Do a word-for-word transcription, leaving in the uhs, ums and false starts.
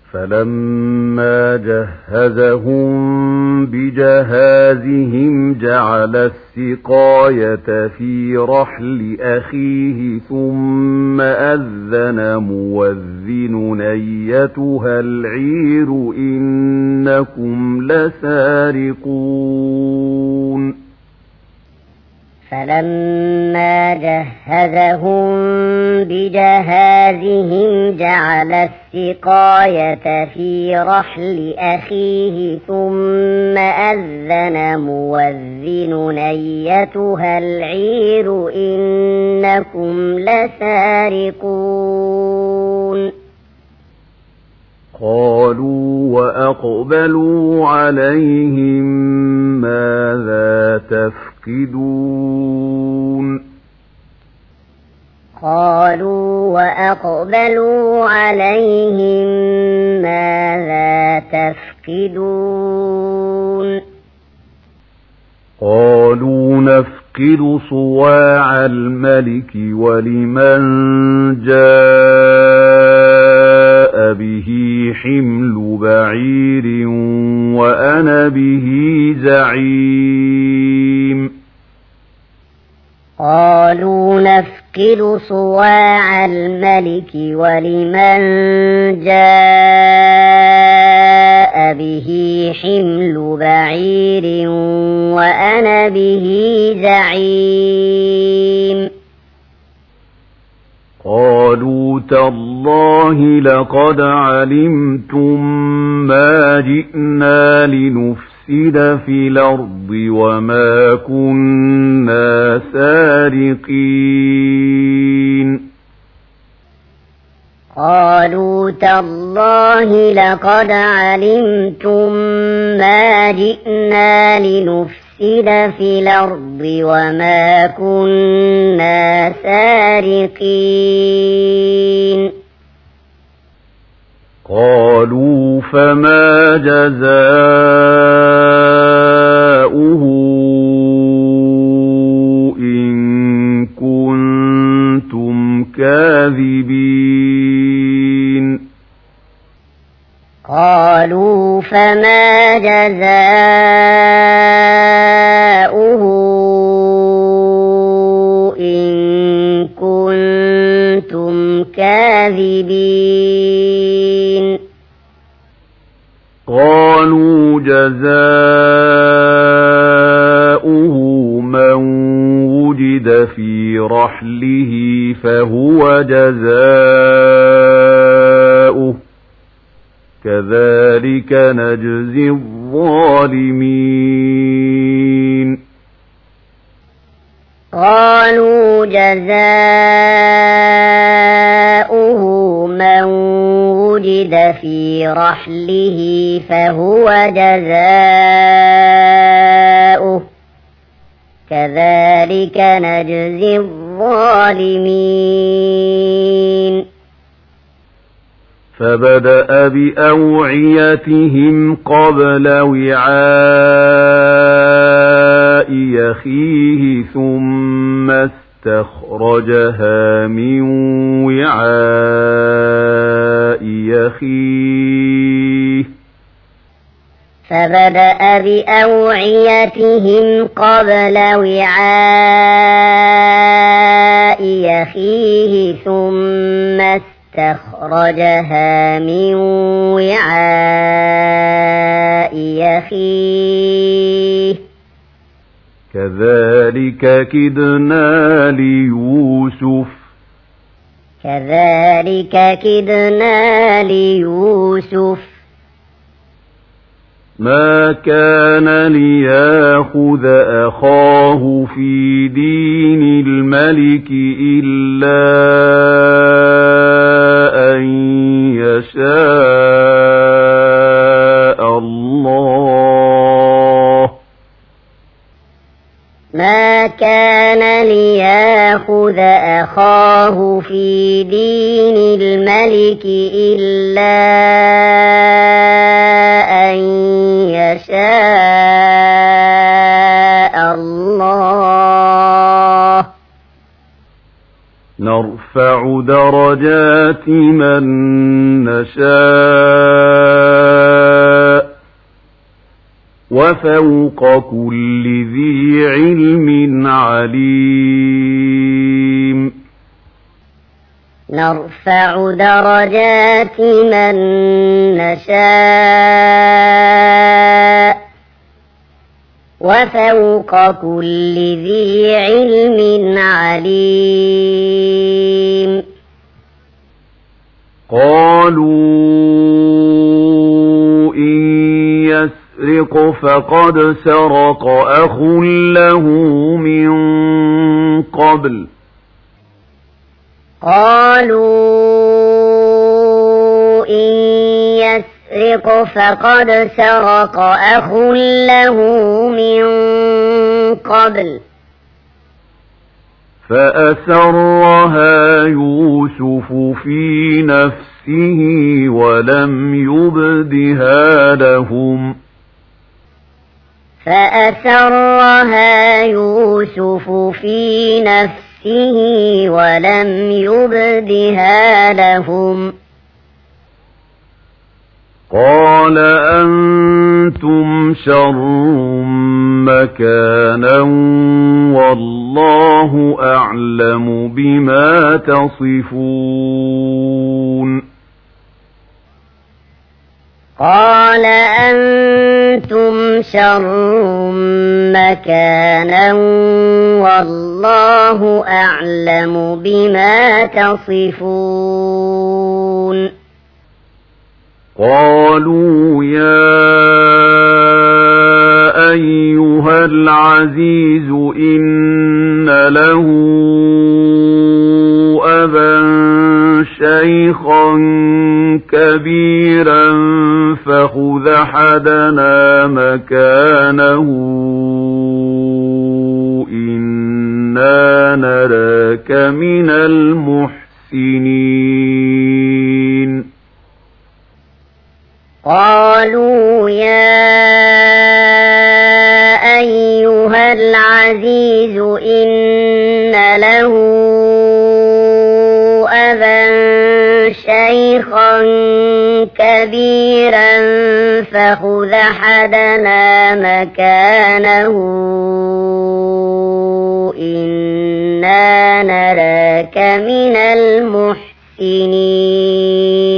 فلما جهزهم بجهازهم جعل السقاية في رحل أخيه ثم أذن مؤذن أيتها العير إنكم لسارقون. فلما جهزهم بجهازهم جعل السقاية في رحل أخيه ثم أذن مؤذن أيتها العير إنكم لسارقون. قالوا وأقبلوا عليهم ماذا تفقدون. قالوا وأقبلوا عليهم ماذا تفقدون. قالوا نفقد صواع الملك ولمن جاء به حمل بعير وأنا به زعيم. قالوا نفقد صواع الملك ولمن جاء به حمل بعير وأنا به زعيم. قالوا تالله لقد علمتم ما جئنا لنفسد في الأرض وما كنا سارقين. قالوا تالله لقد علمتم ما جئنا لنفسد في الأرض وما كنا سارقين. قالوا فما جزاؤه إن كنتم كاذبين. قالوا فما جزاؤه إن كنتم كاذبين. قالوا جزاؤه من وجد في رحله فهو جزاؤه كذلك نجزي الظالمين. قالوا جزاؤه من وجد في رحله فهو جزاؤه كذلك نجزي الظالمين. فبدأ بأوعيتهم قبل وعاء أخيه ثم استخرجها من وعاء أخيه فبدأ بأوعيتهم قبل وعاء أخيه ثم استخرجها من وعاء أخيه كذلك كدنا ليوسف كذلك كدنا ليوسف ما كان ليأخذ أخاه في دين الملك إلا أن يشاء الله ما كان ليأخذ أخاه في دين الملك إلا أن يشاء الله نرفع درجات من نشاء وفوق كل ذي علم عليم نرفع درجات من نشاء وفوق كل ذي علم عليم قالوا إن يسرق فقد سرق أخ له من قبل قالوا إن يسرق فقد سرق أخ له من قبل فأسرها يوسف في نفسه ولم يبدها لهم فأسرها يوسف في نفسه ولم يبدها لهم قال أنتم شر مكانا والله أعلم بما تصفون قال أنتم شر مكانا والله أعلم بما تصفون قالوا يا أيها العزيز إن له أبا شيخا كبيرا فخذ أحدنا مكانه إنا نراك من المحسنين قالوا يا أيها العزيز إن له أبا شيخا كبيرا فخذ أحدنا مكانه إنا نراك من المحسنين